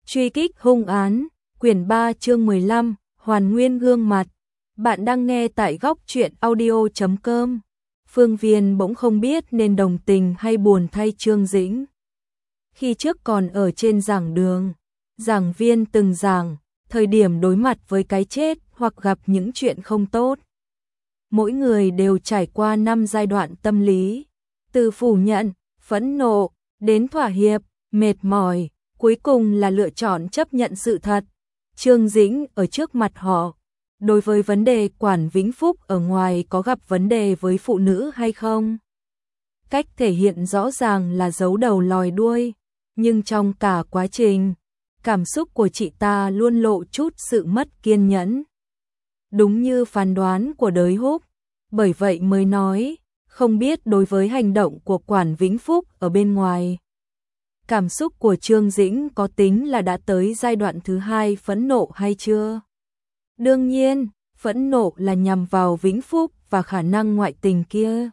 Truy kích hung án, quyển 3 chương 15, Hoàn Nguyên gương mặt. Bạn đang nghe tại góc truyện audio.com. Phương Viên bỗng không biết nên đồng tình hay buồn thay Trương Dĩnh. Khi trước còn ở trên giảng đường, giảng viên từng giảng, thời điểm đối mặt với cái chết hoặc gặp những chuyện không tốt. Mỗi người đều trải qua 5 giai đoạn tâm lý, từ phủ nhận, phẫn nộ, đến thỏa hiệp, mệt mỏi, cuối cùng là lựa chọn chấp nhận sự thật. Trương Dĩnh ở trước mặt họ, đối với vấn đề Quản Vĩnh Phúc ở ngoài có gặp vấn đề với phụ nữ hay không? Cách thể hiện rõ ràng là giấu đầu lòi đuôi, nhưng trong cả quá trình, cảm xúc của chị ta luôn lộ chút sự mất kiên nhẫn. Đúng như phán đoán của Đới Húc, bởi vậy mới nói, không biết đối với hành động của Quản Vĩnh Phúc ở bên ngoài. Cảm xúc của Trương Dĩnh có tính là đã tới giai đoạn thứ 2 phẫn nộ hay chưa? Đương nhiên, phẫn nộ là nhằm vào Vĩnh Phúc và khả năng ngoại tình kia.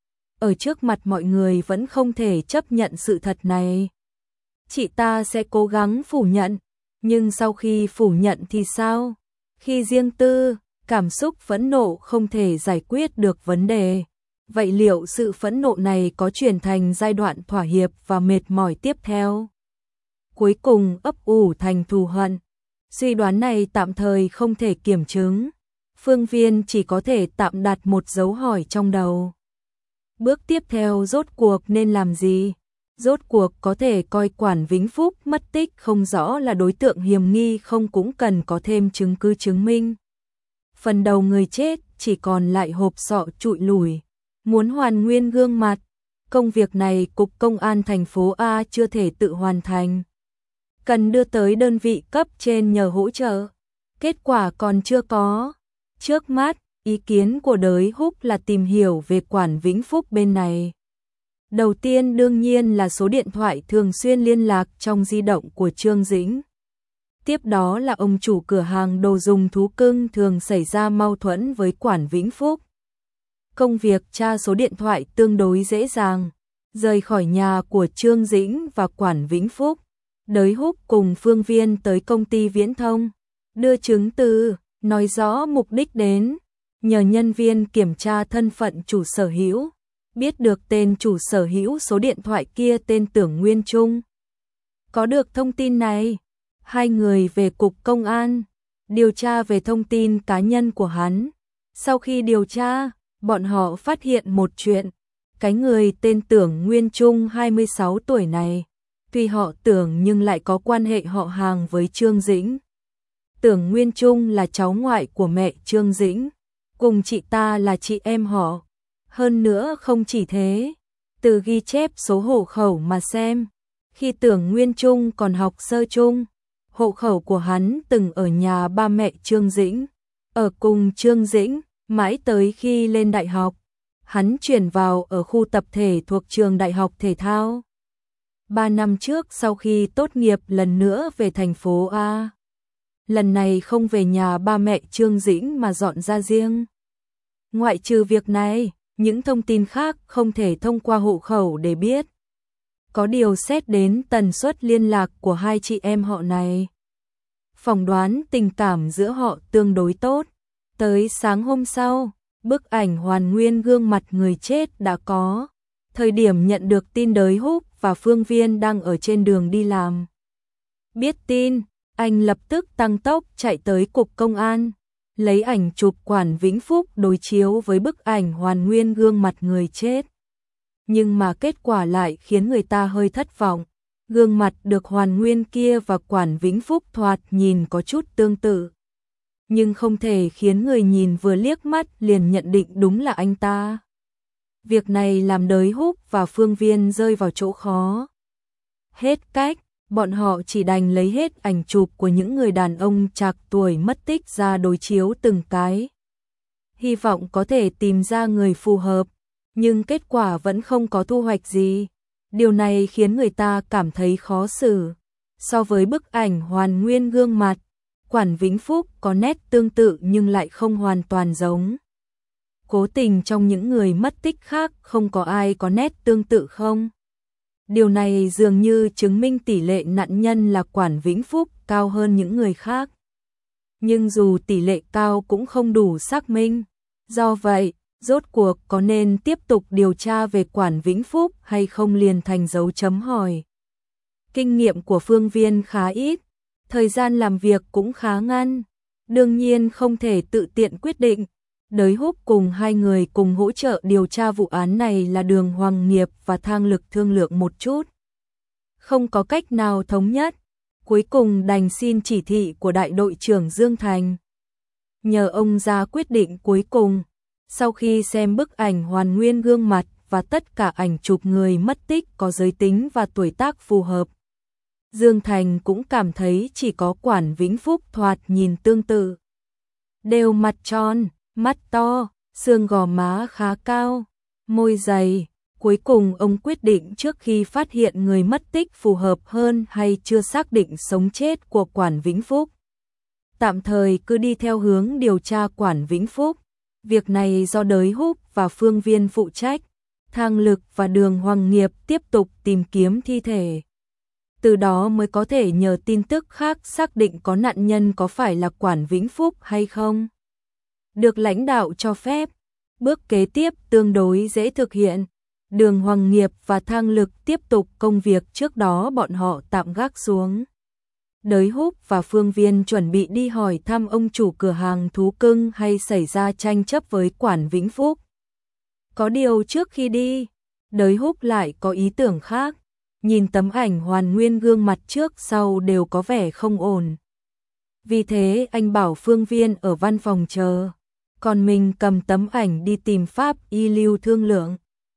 Ở trước mặt mọi người vẫn không thể chấp nhận sự thật này. Chị ta sẽ cố gắng phủ nhận, nhưng sau khi phủ nhận thì sao? Khi riêng tư, cảm xúc phẫn nộ không thể giải quyết được vấn đề. Vậy liệu sự phẫn nộ này có chuyển thành giai đoạn thỏa hiệp và mệt mỏi tiếp theo? Cuối cùng ấp ủ thành thù hận. Suy đoán này tạm thời không thể kiểm chứng. Phương Viên chỉ có thể tạm đặt một dấu hỏi trong đầu. Bước tiếp theo rốt cuộc nên làm gì? Rốt cuộc có thể coi Quản Vĩnh Phúc mất tích không rõ là đối tượng hiểm nghi không cũng cần có thêm chứng cứ chứng minh. Phần đầu người chết chỉ còn lại hộp sọ trụi lủi. Muốn hoàn nguyên gương mặt, công việc này Cục Công an thành phố A chưa thể tự hoàn thành. Cần đưa tới đơn vị cấp trên nhờ hỗ trợ. Kết quả còn chưa có. Trước mắt, ý kiến của Đới Húc là tìm hiểu về Quản Vĩnh Phúc bên này. Đầu tiên đương nhiên là số điện thoại thường xuyên liên lạc trong di động của Trương Dĩnh. Tiếp đó là ông chủ cửa hàng đồ dùng thú cưng thường xảy ra mâu thuẫn với Quản Vĩnh Phúc. Công việc tra số điện thoại tương đối dễ dàng. Rời khỏi nhà của Trương Dĩnh và Quản Vĩnh Phúc, Đới Húc cùng Phương Viên tới công ty viễn thông, đưa chứng từ, nói rõ mục đích đến, nhờ nhân viên kiểm tra thân phận chủ sở hữu, biết được tên chủ sở hữu số điện thoại kia tên Tưởng Nguyên Trung. Có được thông tin này, hai người về Cục Công an, điều tra về thông tin cá nhân của hắn. Sau khi điều tra, bọn họ phát hiện một chuyện, cái người tên Tưởng Nguyên Trung 26 tuổi này, tuy họ Tưởng nhưng lại có quan hệ họ hàng với Trương Dĩnh. Tưởng Nguyên Trung là cháu ngoại của mẹ Trương Dĩnh, cùng chị ta là chị em họ. Hơn nữa không chỉ thế, từ ghi chép số hộ khẩu mà xem, khi Tưởng Nguyên Trung còn học sơ trung, hộ khẩu của hắn từng ở nhà ba mẹ Trương Dĩnh, ở cùng Trương Dĩnh. Mãi tới khi lên đại học, hắn chuyển vào ở khu tập thể thuộc trường Đại học Thể thao. 3 năm trước sau khi tốt nghiệp lần nữa về thành phố A. Lần này không về nhà ba mẹ Trương Dĩnh mà dọn ra riêng. Ngoại trừ việc này, những thông tin khác không thể thông qua hộ khẩu để biết. Có điều xét đến tần suất liên lạc của hai chị em họ này, phỏng đoán tình cảm giữa họ tương đối tốt. Tới sáng hôm sau, bức ảnh hoàn nguyên gương mặt người chết đã có. Thời điểm nhận được tin Đới Húc và Phương Viên đang ở trên đường đi làm. Biết tin, anh lập tức tăng tốc chạy tới Cục Công an, lấy ảnh chụp Quản Vĩnh Phúc đối chiếu với bức ảnh hoàn nguyên gương mặt người chết. Nhưng mà kết quả lại khiến người ta hơi thất vọng. Gương mặt được hoàn nguyên kia và Quản Vĩnh Phúc thoạt nhìn có chút tương tự, nhưng không thể khiến người nhìn vừa liếc mắt liền nhận định đúng là anh ta. Việc này làm Đới Húc và Phương Viên rơi vào chỗ khó. Hết cách, bọn họ chỉ đành lấy hết ảnh chụp của những người đàn ông trạc tuổi mất tích ra đối chiếu từng cái. Hy vọng có thể tìm ra người phù hợp, nhưng kết quả vẫn không có thu hoạch gì. Điều này khiến người ta cảm thấy khó xử. So với bức ảnh hoàn nguyên gương mặt, Quản Vĩnh Phúc có nét tương tự nhưng lại không hoàn toàn giống. Cố tình trong những người mất tích khác không có ai có nét tương tự không? Điều này dường như chứng minh tỷ lệ nạn nhân là Quản Vĩnh Phúc cao hơn những người khác. Nhưng dù tỷ lệ cao cũng không đủ xác minh. Do vậy, rốt cuộc có nên tiếp tục điều tra về Quản Vĩnh Phúc hay không liền thành dấu chấm hỏi. Kinh nghiệm của Phương Viên khá ít, thời gian làm việc cũng khá ngắn, đương nhiên không thể tự tiện quyết định. Đới Húc cùng hai người cùng hỗ trợ điều tra vụ án này là Đường Hoàng Nghiệp và Thang Lực thương lượng một chút. Không có cách nào thống nhất, cuối cùng đành xin chỉ thị của đại đội trưởng Dương Thành. Nhờ ông ra quyết định cuối cùng, sau khi xem bức ảnh hoàn nguyên gương mặt và tất cả ảnh chụp người mất tích có giới tính và tuổi tác phù hợp. Dương Thành cũng cảm thấy chỉ có Quản Vĩnh Phúc thoạt nhìn tương tự. Đều mặt tròn, mắt to, xương gò má khá cao, môi dày. Cuối cùng ông quyết định trước khi phát hiện người mất tích phù hợp hơn hay chưa xác định sống chết của Quản Vĩnh Phúc. Tạm thời cứ đi theo hướng điều tra Quản Vĩnh Phúc. Việc này do Đới Húc và Phương Viên phụ trách, Thang Lực và Đường Hoàng Nghiệp tiếp tục tìm kiếm thi thể. Từ đó mới có thể nhờ tin tức khác xác định có nạn nhân có phải là Quản Vĩnh Phúc hay không. Được lãnh đạo cho phép, bước kế tiếp tương đối dễ thực hiện. Đường Hoàng Nghiệp và Thang Lực tiếp tục công việc trước đó bọn họ tạm gác xuống. Đới Húc và Phương Viên chuẩn bị đi hỏi thăm ông chủ cửa hàng thú cưng hay xảy ra tranh chấp với Quản Vĩnh Phúc. Có điều trước khi đi, Đới Húc lại có ý tưởng khác. Nhìn tấm ảnh hoàn nguyên gương mặt trước sau đều có vẻ không ổn. Vì thế anh bảo Phương Viên ở văn phòng chờ, còn mình cầm tấm ảnh đi tìm Pháp Y Lưu thương lượng.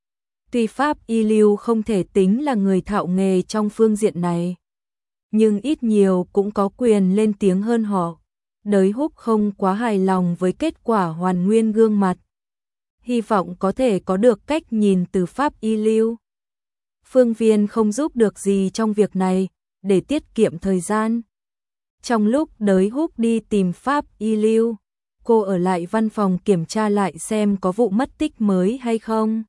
Tuy Pháp Y Lưu không thể tính là người thạo nghề trong phương diện này, nhưng ít nhiều cũng có quyền lên tiếng hơn họ. Đới Húc không quá hài lòng với kết quả hoàn nguyên gương mặt, hy vọng có thể có được cách nhìn từ Pháp Y Lưu. Phương Viên không giúp được gì trong việc này, để tiết kiệm thời gian. Trong lúc Đới Húc đi tìm Pháp Y Lưu, cô ở lại văn phòng kiểm tra lại xem có vụ mất tích mới hay không.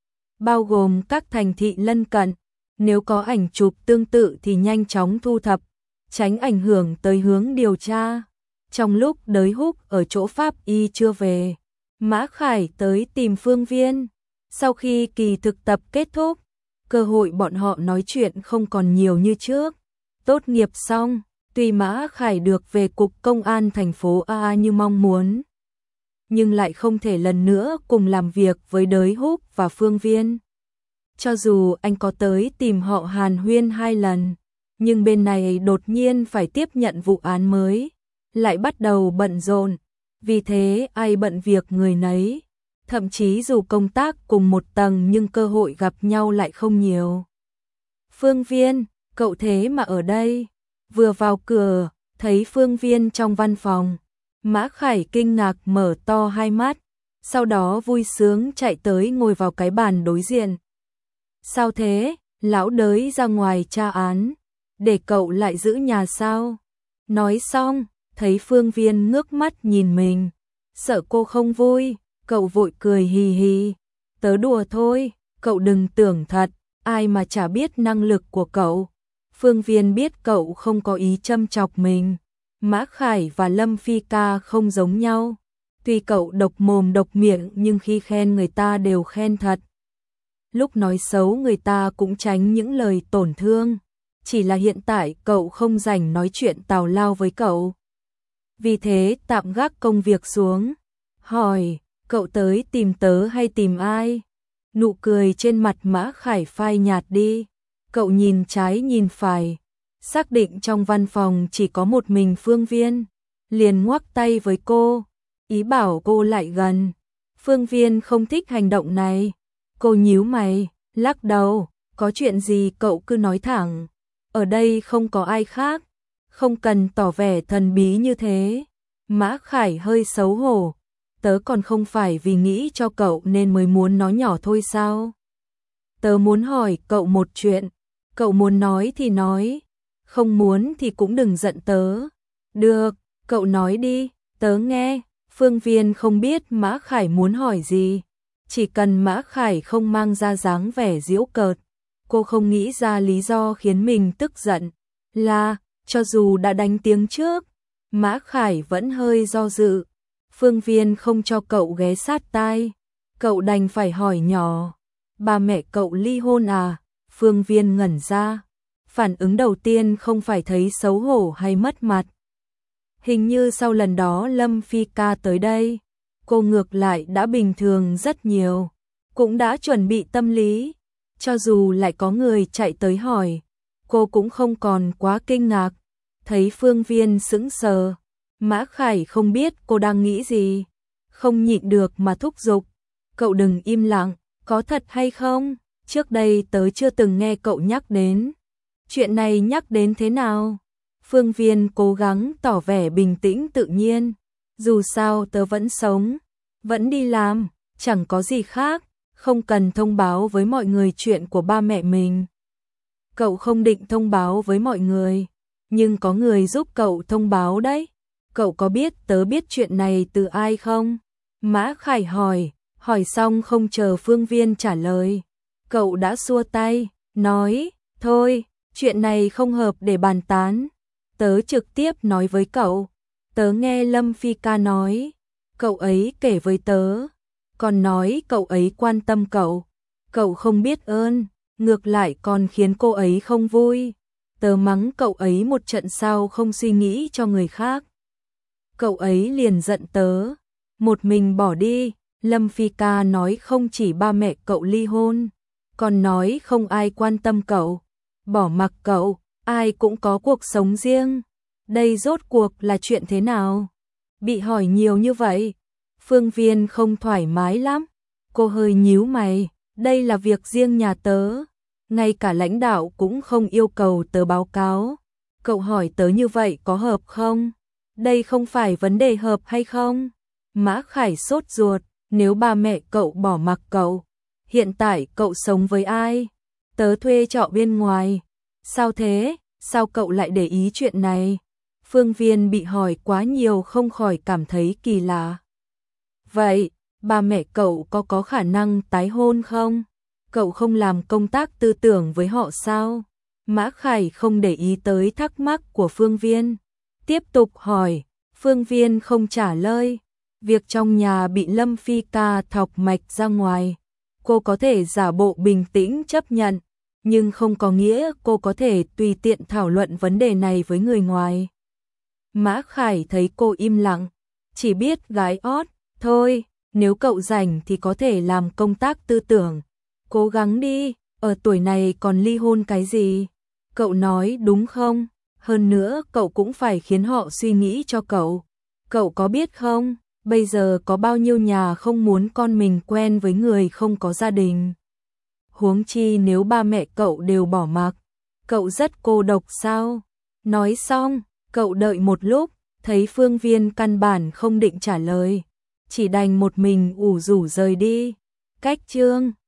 Bao gồm các thành thị lân cận, nếu có ảnh chụp tương tự thì nhanh chóng thu thập, tránh ảnh hưởng tới hướng điều tra. Trong lúc Đới Húc ở chỗ Pháp Y chưa về, Mã Khải tới tìm Phương Viên. Sau khi kỳ thực tập kết thúc, cơ hội bọn họ nói chuyện không còn nhiều như trước. Tốt nghiệp xong, tuy Mã Khải được về cục công an thành phố A như mong muốn, nhưng lại không thể lần nữa cùng làm việc với Đới Húc và Phương Viên. Cho dù anh có tới tìm họ hàn huyên 2 lần, nhưng bên này đột nhiên phải tiếp nhận vụ án mới, lại bắt đầu bận rộn. Vì thế ai bận việc người nấy. Thậm chí dù công tác cùng một tầng nhưng cơ hội gặp nhau lại không nhiều. Phương Viên, cậu thế mà ở đây. Vừa vào cửa, thấy Phương Viên trong văn phòng. Mã Khải kinh ngạc mở to hai mắt, sau đó vui sướng chạy tới ngồi vào cái bàn đối diện. Sao thế, lão Đới ra ngoài tra án, để cậu lại giữ nhà sao? Nói xong, thấy Phương Viên ngước mắt nhìn mình, sợ cô không vui, cậu vội cười hì hì. Tớ đùa thôi, cậu đừng tưởng thật, ai mà chả biết năng lực của cậu. Phương Viên biết cậu không có ý châm chọc mình. Mã Khải và Lâm Phi Ca không giống nhau. Tuy cậu độc mồm độc miệng nhưng khi khen người ta đều khen thật. Lúc nói xấu người ta cũng tránh những lời tổn thương. Chỉ là hiện tại cậu không rảnh nói chuyện tào lao với cậu. Vì thế tạm gác công việc xuống. Hỏi, cậu tới tìm tớ hay tìm ai? Nụ cười trên mặt Mã Khải phai nhạt đi. Cậu nhìn trái nhìn phải, xác định trong văn phòng chỉ có một mình Phương Viên, liền ngoắc tay với cô, ý bảo cô lại gần. Phương Viên không thích hành động này. Cô nhíu mày, lắc đầu, có chuyện gì cậu cứ nói thẳng. Ở đây không có ai khác, không cần tỏ vẻ thần bí như thế. Mã Khải hơi xấu hổ, tớ còn không phải vì nghĩ cho cậu nên mới muốn nói nhỏ thôi sao? Tớ muốn hỏi cậu một chuyện, cậu muốn nói thì nói, không muốn thì cũng đừng giận tớ. Được, cậu nói đi, tớ nghe. Phương Viên không biết Mã Khải muốn hỏi gì, chỉ cần Mã Khải không mang ra dáng vẻ giễu cợt, Cô không nghĩ ra lý do khiến mình tức giận. Là, cho dù đã đánh tiếng trước, Mã Khải vẫn hơi do dự. Phương Viên không cho cậu ghé sát tai. Cậu đành phải hỏi nhỏ. Ba mẹ cậu ly hôn à? Phương Viên ngẩn ra. Phản ứng đầu tiên không phải thấy xấu hổ hay mất mặt. Hình như sau lần đó Lâm Phi ca tới đây, cô ngược lại đã bình thường rất nhiều. Cũng đã chuẩn bị tâm lý. Cho dù lại có người chạy tới hỏi, cô cũng không còn quá kinh ngạc. Thấy Phương Viên sững sờ, Mã Khải không biết cô đang nghĩ gì. Không nhịn được mà thúc giục. Cậu đừng im lặng, có thật hay không? Trước đây tớ chưa từng nghe cậu nhắc đến. Chuyện này nhắc đến thế nào? Phương Viên cố gắng tỏ vẻ bình tĩnh tự nhiên. Dù sao tớ vẫn sống, vẫn đi làm, chẳng có gì khác, không cần thông báo với mọi người chuyện của ba mẹ mình. Cậu không định thông báo với mọi người, nhưng có người giúp cậu thông báo đấy. Cậu có biết tớ biết chuyện này từ ai không? Mã Khải hỏi xong không chờ Phương Viên trả lời. Cậu đã xua tay, nói, thôi, chuyện này không hợp để bàn tán. Tớ trực tiếp nói với cậu. Tớ nghe Lâm Phi ca nói, cậu ấy kể với tớ, còn nói cậu ấy quan tâm cậu. Cậu không biết ơn, ngược lại còn khiến cô ấy không vui. Tớ mắng cậu ấy một trận sau không suy nghĩ cho người khác. Cậu ấy liền giận tớ, một mình bỏ đi. Lâm Phi ca nói không chỉ ba mẹ cậu ly hôn, còn nói không ai quan tâm cậu, bỏ mặc cậu, ai cũng có cuộc sống riêng. Đây rốt cuộc là chuyện thế nào? Bị hỏi nhiều như vậy, Phương Viên không thoải mái lắm. Cô hơi nhíu mày, đây là việc riêng nhà tớ, ngay cả lãnh đạo cũng không yêu cầu tớ báo cáo. Cậu hỏi tớ như vậy có hợp không? Đây không phải vấn đề hợp hay không? Mã Khải sốt ruột, nếu ba mẹ cậu bỏ mặc cậu, hiện tại cậu sống với ai? Tớ thuê trọ bên ngoài. Sao thế? Sao cậu lại để ý chuyện này? Phương Viên bị hỏi quá nhiều không khỏi cảm thấy kỳ lạ. Vậy, ba mẹ cậu có khả năng tái hôn không? Cậu không làm công tác tư tưởng với họ sao? Mã Khải không để ý tới thắc mắc của Phương Viên. Tiếp tục hỏi, Phương Viên không trả lời. Việc trong nhà bị Lâm Phi ca thọc mạch ra ngoài, cô có thể giả bộ bình tĩnh chấp nhận, nhưng không có nghĩa cô có thể tùy tiện thảo luận vấn đề này với người ngoài. Mã Khải thấy cô im lặng, chỉ biết gái ót, thôi, nếu cậu rảnh thì có thể làm công tác tư tưởng. Cố gắng đi, ở tuổi này còn ly hôn cái gì? Cậu nói đúng không? Hơn nữa cậu cũng phải khiến họ suy nghĩ cho cậu. Cậu có biết không, bây giờ có bao nhiêu nhà không muốn con mình quen với người không có gia đình. Huống chi nếu ba mẹ cậu đều bỏ mặc, cậu rất cô độc sao? Nói xong, cậu đợi một lúc, thấy Phương Viên căn bản không định trả lời, chỉ đành một mình ủ rũ rời đi. Cách chương